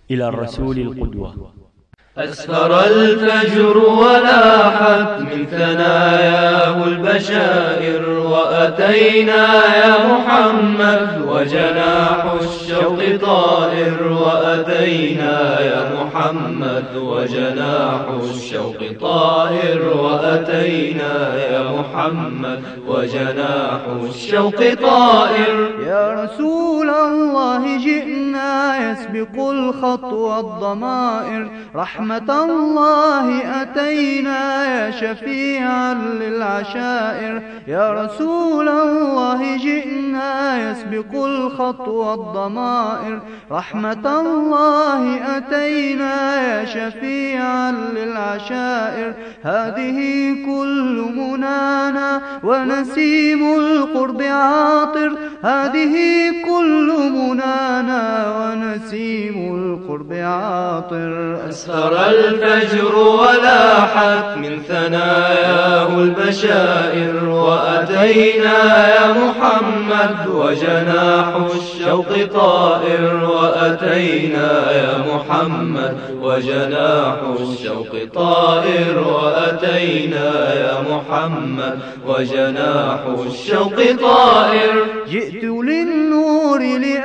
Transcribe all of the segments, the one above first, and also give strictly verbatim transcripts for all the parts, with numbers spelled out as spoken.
إلى الرسول القدوة. أسفر الفجر ولاحت من ثناياه البشائر، وأتينا يا محمد وجناح الشوق طائر، وأتينا يا محمد وجناح الشوق طائر، وأتينا يا محمد وجناح الشوق طائر. يا رسول الله جئنا يسبق الخطو الضمائر، رحمة الله أتينا يا شفيعا للعشائر. يا رسول الله جئنا يسبق الخطو الضمائر، رحمة الله أتينا يا شفيعا للعشائر. هذه كل منانا ونسيم القرب عاطر، هذه كل منانا ونسيم القرب عاطر. أسفر الفجر ولاحت من ثناياه البشائر، وأتينا يا محمد وجناح الشوق طائر، وأتينا يا محمد وجناح الشوق طائر، وأتينا يا محمد وجناح الشوق طائر. جئت للنور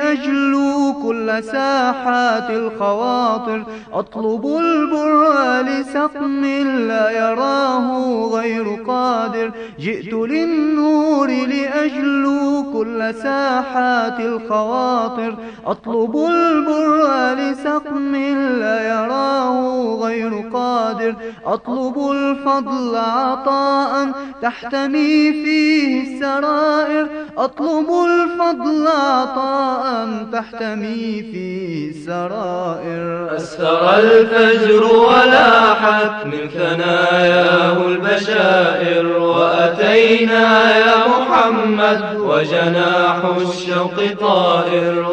لأجلو كل ساحات الخواطر، أطلب البر لسقم لا يراه غير قادر. جئت للنور لأجلو كل ساحات الخواطر، أطلب البر لسقم لا يراه غير قادر. أطلب الفضل عطاء تحتمي فيه السرائر، أطلب الفضل عطاء تحتمي فيه السرائر. أسفر الفجر ولاحت من ثناياه البشائر، وأتينا يا محمد وجناح الشوق طائر،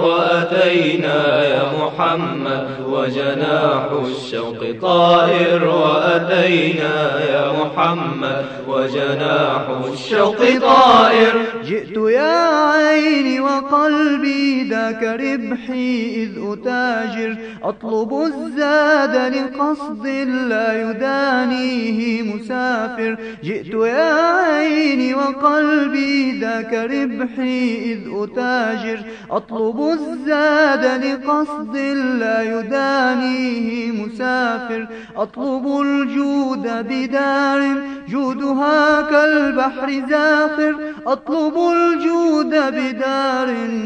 وأتينا يا محمد وجناح الشوق طائر، وأتينا يا محمد وجناح الشوق طائر. جئت يا عيني وقلبي ذاك ربحي إذ أتاجر، أطلب الزاد لقصد لا يدانيه مسافر. جئت يا عيني وقلبي ذاك ربحي إذ أتاجر، أطلب الزاد لقصد لا يدانيه مسافر. أطلب الجود بدار جودها كالبحر زاخر، أطلب الجود بدار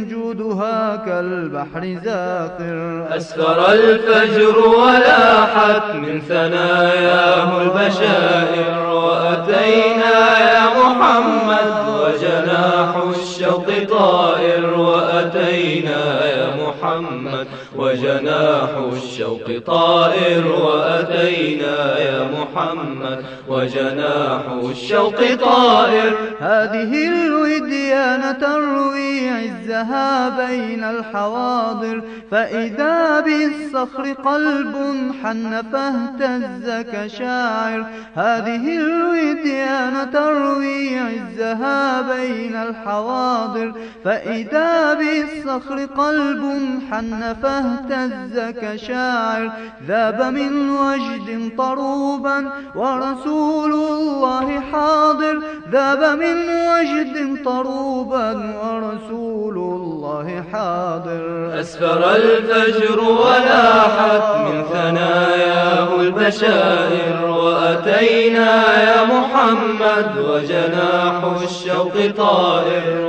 جودها كالبحر زاخر. أسفر الفجر ولاحت من ثناياه البشائر، وأتينا يا محمد وجناح الشوق طائر، وأتينا يا محمد وجناح الشوق طائر، وأتينا يا محمد وجناح الشوق طائر. هذه الوديان تروي عزها بين الحواضر، فإذا بالصخر قلب حن فاهتز كشاعر. هذه الوديان تروي عزها بين الحواضر، فإذا بالصخر قلب حن فاهتز كشاعر. ذاب من وجد طروبا ورسول الله حاضر، ذاب من وجد طروبا ورسول الله حاضر. أسفر الفجر ولاحت من ثناياه البشائر، وأتينا يا محمد وجناح الشوق طائر،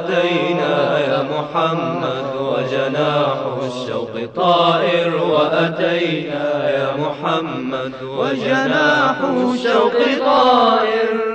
وأتينا يا محمد وجناح الشوق طائر، وأتينا يا محمد وجناح الشوق طائر.